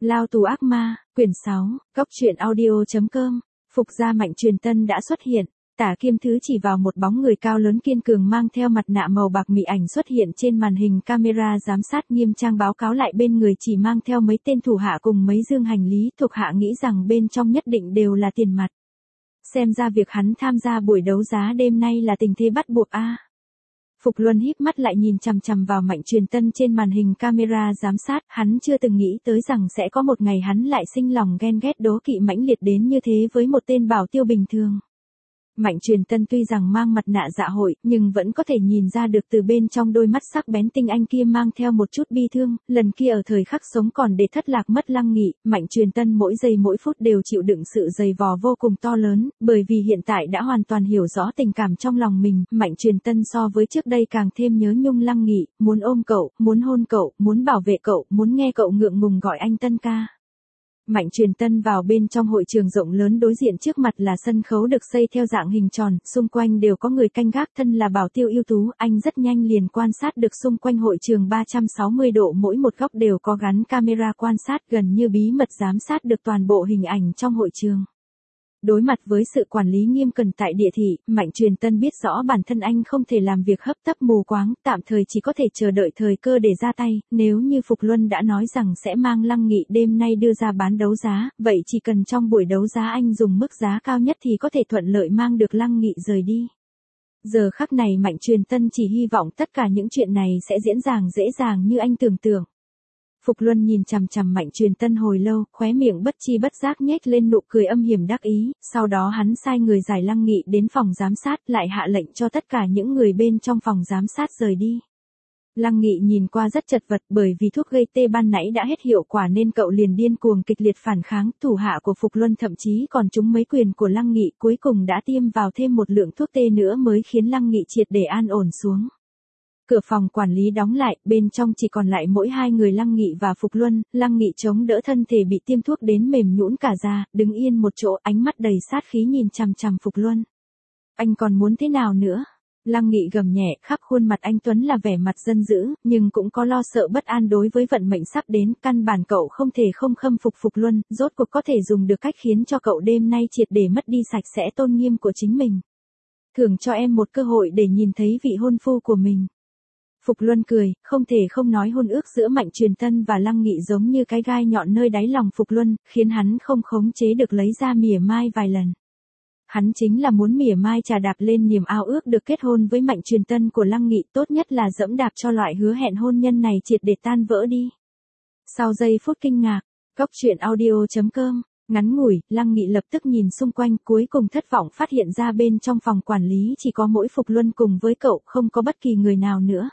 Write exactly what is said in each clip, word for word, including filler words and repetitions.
Lao tù ác ma, quyển sáu, góc truyện audio.com, Phục gia Mạnh Truyền Tân đã xuất hiện. Tả Kiêm Thứ chỉ vào một bóng người cao lớn kiên cường mang theo mặt nạ màu bạc mị ảnh xuất hiện trên màn hình camera giám sát nghiêm trang báo cáo lại bên người chỉ mang theo mấy tên thủ hạ cùng mấy dương hành lý, thuộc hạ nghĩ rằng bên trong nhất định đều là tiền mặt. Xem ra việc hắn tham gia buổi đấu giá đêm nay là tình thế bắt buộc a. À. Phục Luân híp mắt lại nhìn chằm chằm vào Mạnh Truyền Tân trên màn hình camera giám sát, hắn chưa từng nghĩ tới rằng sẽ có một ngày hắn lại sinh lòng ghen ghét đố kỵ mãnh liệt đến như thế với một tên bảo tiêu bình thường. Mạnh Truyền Tân tuy rằng mang mặt nạ dạ hội, nhưng vẫn có thể nhìn ra được từ bên trong đôi mắt sắc bén tinh anh kia mang theo một chút bi thương, lần kia ở thời khắc sống còn để thất lạc mất Lăng Nghị, Mạnh Truyền Tân mỗi giây mỗi phút đều chịu đựng sự dày vò vô cùng to lớn, bởi vì hiện tại đã hoàn toàn hiểu rõ tình cảm trong lòng mình, Mạnh Truyền Tân so với trước đây càng thêm nhớ nhung Lăng Nghị, muốn ôm cậu, muốn hôn cậu, muốn bảo vệ cậu, muốn nghe cậu ngượng ngùng gọi anh Tân ca. Mạnh Truyền Tân vào bên trong hội trường rộng lớn, đối diện trước mặt là sân khấu được xây theo dạng hình tròn, xung quanh đều có người canh gác, thân là bảo tiêu ưu tú, anh rất nhanh liền quan sát được xung quanh hội trường ba trăm sáu mươi độ, mỗi một góc đều có gắn camera quan sát, gần như bí mật giám sát được toàn bộ hình ảnh trong hội trường. Đối mặt với sự quản lý nghiêm cẩn tại địa thị, Mạnh Truyền Tân biết rõ bản thân anh không thể làm việc hấp tấp mù quáng, tạm thời chỉ có thể chờ đợi thời cơ để ra tay, nếu như Phục Luân đã nói rằng sẽ mang Lăng Nghị đêm nay đưa ra bán đấu giá, vậy chỉ cần trong buổi đấu giá anh dùng mức giá cao nhất thì có thể thuận lợi mang được Lăng Nghị rời đi. Giờ khắc này Mạnh Truyền Tân chỉ hy vọng tất cả những chuyện này sẽ diễn dàng dễ dàng như anh tưởng tượng. Phục Luân nhìn chằm chằm Mạnh Truyền Tân hồi lâu, khóe miệng bất chi bất giác nhếch lên nụ cười âm hiểm đắc ý, sau đó hắn sai người giải Lăng Nghị đến phòng giám sát, lại hạ lệnh cho tất cả những người bên trong phòng giám sát rời đi. Lăng Nghị nhìn qua rất chật vật, bởi vì thuốc gây tê ban nãy đã hết hiệu quả nên cậu liền điên cuồng kịch liệt phản kháng, thủ hạ của Phục Luân thậm chí còn trúng mấy quyền của Lăng Nghị, cuối cùng đã tiêm vào thêm một lượng thuốc tê nữa mới khiến Lăng Nghị triệt để an ổn xuống. Cửa phòng quản lý đóng lại, bên trong chỉ còn lại mỗi hai người Lăng Nghị và Phục Luân, Lăng Nghị chống đỡ thân thể bị tiêm thuốc đến mềm nhũn cả ra, đứng yên một chỗ, ánh mắt đầy sát khí nhìn chằm chằm Phục Luân. Anh còn muốn thế nào nữa? Lăng Nghị gầm nhẹ, khắp khuôn mặt anh tuấn là vẻ mặt dân dữ, nhưng cũng có lo sợ bất an đối với vận mệnh sắp đến, căn bản cậu không thể không khâm phục Phục Luân, rốt cuộc có thể dùng được cách khiến cho cậu đêm nay triệt để mất đi sạch sẽ tôn nghiêm của chính mình. Thưởng cho em một cơ hội để nhìn thấy vị hôn phu của mình. Phục Luân cười, không thể không nói hôn ước giữa Mạnh Truyền Tân và Lăng Nghị giống như cái gai nhọn nơi đáy lòng Phục Luân, khiến hắn không khống chế được lấy ra mỉa mai vài lần. Hắn chính là muốn mỉa mai trà đạp lên niềm ao ước được kết hôn với Mạnh Truyền Tân của Lăng Nghị, tốt nhất là dẫm đạp cho loại hứa hẹn hôn nhân này triệt để tan vỡ đi. Sau giây phút kinh ngạc, góc truyện audio.com, ngắn ngủi, Lăng Nghị lập tức nhìn xung quanh, cuối cùng thất vọng phát hiện ra bên trong phòng quản lý chỉ có mỗi Phục Luân cùng với cậu, không có bất kỳ người nào nữa.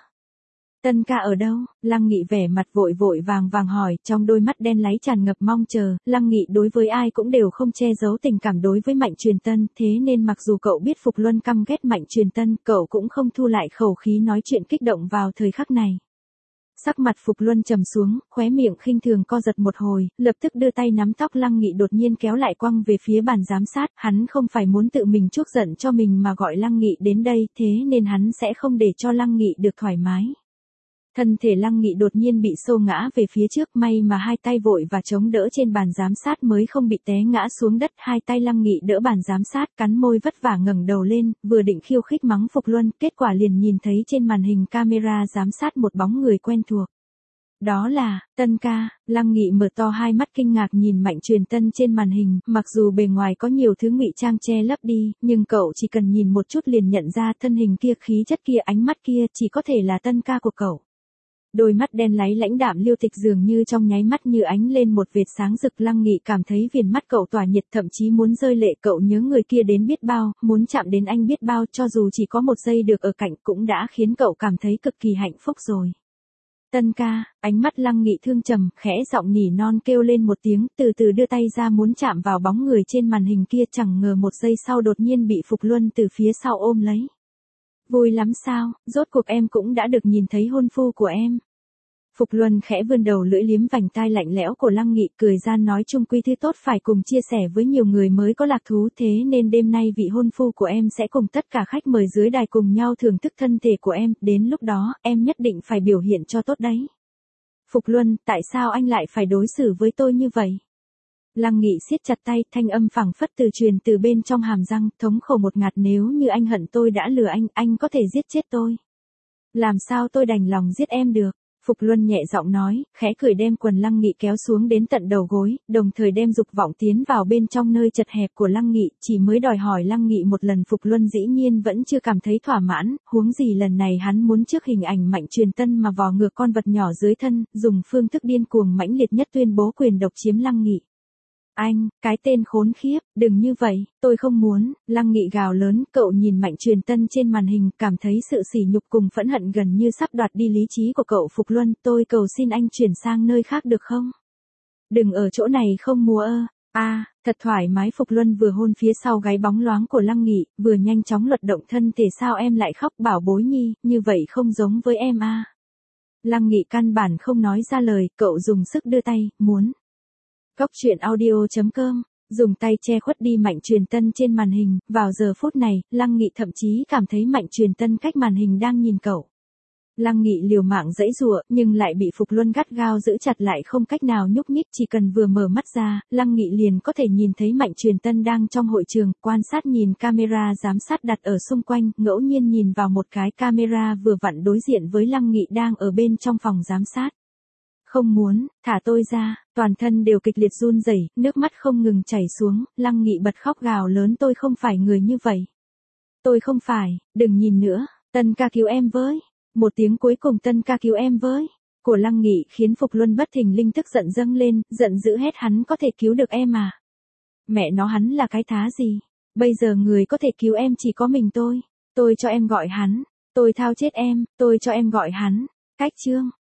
Tân ca ở đâu? Lăng Nghị vẻ mặt vội vội vàng vàng hỏi, trong đôi mắt đen láy tràn ngập mong chờ, Lăng Nghị đối với ai cũng đều không che giấu tình cảm đối với Mạnh Truyền Tân, thế nên mặc dù cậu biết Phục Luân căm ghét Mạnh Truyền Tân, cậu cũng không thu lại khẩu khí nói chuyện kích động vào thời khắc này. Sắc mặt Phục Luân trầm xuống, khóe miệng khinh thường co giật một hồi, lập tức đưa tay nắm tóc Lăng Nghị đột nhiên kéo lại quăng về phía bàn giám sát, hắn không phải muốn tự mình chuốc giận cho mình mà gọi Lăng Nghị đến đây, thế nên hắn sẽ không để cho Lăng Nghị được thoải mái. Thân thể Lăng Nghị đột nhiên bị xô ngã về phía trước, may mà hai tay vội và chống đỡ trên bàn giám sát mới không bị té ngã xuống đất, hai tay Lăng Nghị đỡ bàn giám sát, cắn môi vất vả ngẩng đầu lên, vừa định khiêu khích mắng Phục Luân, kết quả liền nhìn thấy trên màn hình camera giám sát một bóng người quen thuộc. Đó là, Tân ca. Lăng Nghị mở to hai mắt kinh ngạc nhìn Mạnh Truyền Tân trên màn hình, mặc dù bề ngoài có nhiều thứ ngụy trang che lấp đi, nhưng cậu chỉ cần nhìn một chút liền nhận ra thân hình kia, khí chất kia, ánh mắt kia, chỉ có thể là Tân ca của cậu. Đôi mắt đen láy lãnh đạm Liêu Tịch dường như trong nháy mắt như ánh lên một vệt sáng rực, Lăng Nghị cảm thấy viền mắt cậu tỏa nhiệt, thậm chí muốn rơi lệ, cậu nhớ người kia đến biết bao, muốn chạm đến anh biết bao, cho dù chỉ có một giây được ở cạnh cũng đã khiến cậu cảm thấy cực kỳ hạnh phúc rồi. Tân ca, ánh mắt Lăng Nghị thương trầm, khẽ giọng nỉ non kêu lên một tiếng, từ từ đưa tay ra muốn chạm vào bóng người trên màn hình kia, chẳng ngờ một giây sau đột nhiên bị Phục Luân từ phía sau ôm lấy. Vui lắm sao, rốt cuộc em cũng đã được nhìn thấy hôn phu của em. Phục Luân khẽ vươn đầu lưỡi liếm vành tai lạnh lẽo của Lăng Nghị, cười gian nói chung quy thứ tốt phải cùng chia sẻ với nhiều người mới có lạc thú, thế nên đêm nay vị hôn phu của em sẽ cùng tất cả khách mời dưới đài cùng nhau thưởng thức thân thể của em, đến lúc đó, em nhất định phải biểu hiện cho tốt đấy. Phục Luân, tại sao anh lại phải đối xử với tôi như vậy? Lăng Nghị siết chặt tay, thanh âm phảng phất từ truyền từ bên trong hàm răng, thống khổ một ngạt, nếu như anh hận tôi đã lừa anh, anh có thể giết chết tôi. Làm sao tôi đành lòng giết em được? Phục Luân nhẹ giọng nói, khẽ cười đem quần Lăng Nghị kéo xuống đến tận đầu gối, đồng thời đem dục vọng tiến vào bên trong nơi chật hẹp của Lăng Nghị, chỉ mới đòi hỏi Lăng Nghị một lần Phục Luân dĩ nhiên vẫn chưa cảm thấy thỏa mãn, huống gì lần này hắn muốn trước hình ảnh Mạnh Truyền Tân mà vò ngược con vật nhỏ dưới thân, dùng phương thức điên cuồng mãnh liệt nhất tuyên bố quyền độc chiếm Lăng Nghị. Anh, cái tên khốn khiếp, đừng như vậy, tôi không muốn, Lăng Nghị gào lớn, cậu nhìn Mạnh Truyền Tân trên màn hình, cảm thấy sự sỉ nhục cùng phẫn hận gần như sắp đoạt đi lý trí của cậu. Phục Luân, tôi cầu xin anh chuyển sang nơi khác được không? Đừng ở chỗ này không múa ơ, a à, thật thoải mái. Phục Luân vừa hôn phía sau gáy bóng loáng của Lăng Nghị, vừa nhanh chóng luật động thân thể. Sao em lại khóc bảo bối nhi, như vậy không giống với em a à. Lăng Nghị căn bản không nói ra lời, cậu dùng sức đưa tay, muốn. Góc truyện audio chấm com, dùng tay che khuất đi Mạnh Truyền Tân trên màn hình, vào giờ phút này, Lăng Nghị thậm chí cảm thấy Mạnh Truyền Tân cách màn hình đang nhìn cậu. Lăng Nghị liều mạng giãy giụa, nhưng lại bị Phục Luân gắt gao giữ chặt lại không cách nào nhúc nhích, chỉ cần vừa mở mắt ra, Lăng Nghị liền có thể nhìn thấy Mạnh Truyền Tân đang trong hội trường, quan sát nhìn camera giám sát đặt ở xung quanh, ngẫu nhiên nhìn vào một cái camera vừa vặn đối diện với Lăng Nghị đang ở bên trong phòng giám sát. Không muốn, thả tôi ra, toàn thân đều kịch liệt run rẩy, nước mắt không ngừng chảy xuống, Lăng Nghị bật khóc gào lớn, tôi không phải người như vậy. Tôi không phải, đừng nhìn nữa, Tân ca cứu em với. Một tiếng cuối cùng Tân ca cứu em với. Của Lăng Nghị khiến Phục Luân bất thình lình tức giận dâng lên, giận dữ hét, hắn có thể cứu được em à? Mẹ nó, hắn là cái thá gì? Bây giờ người có thể cứu em chỉ có mình tôi. Tôi cho em gọi hắn. Tôi thao chết em, tôi cho em gọi hắn. Cách chương.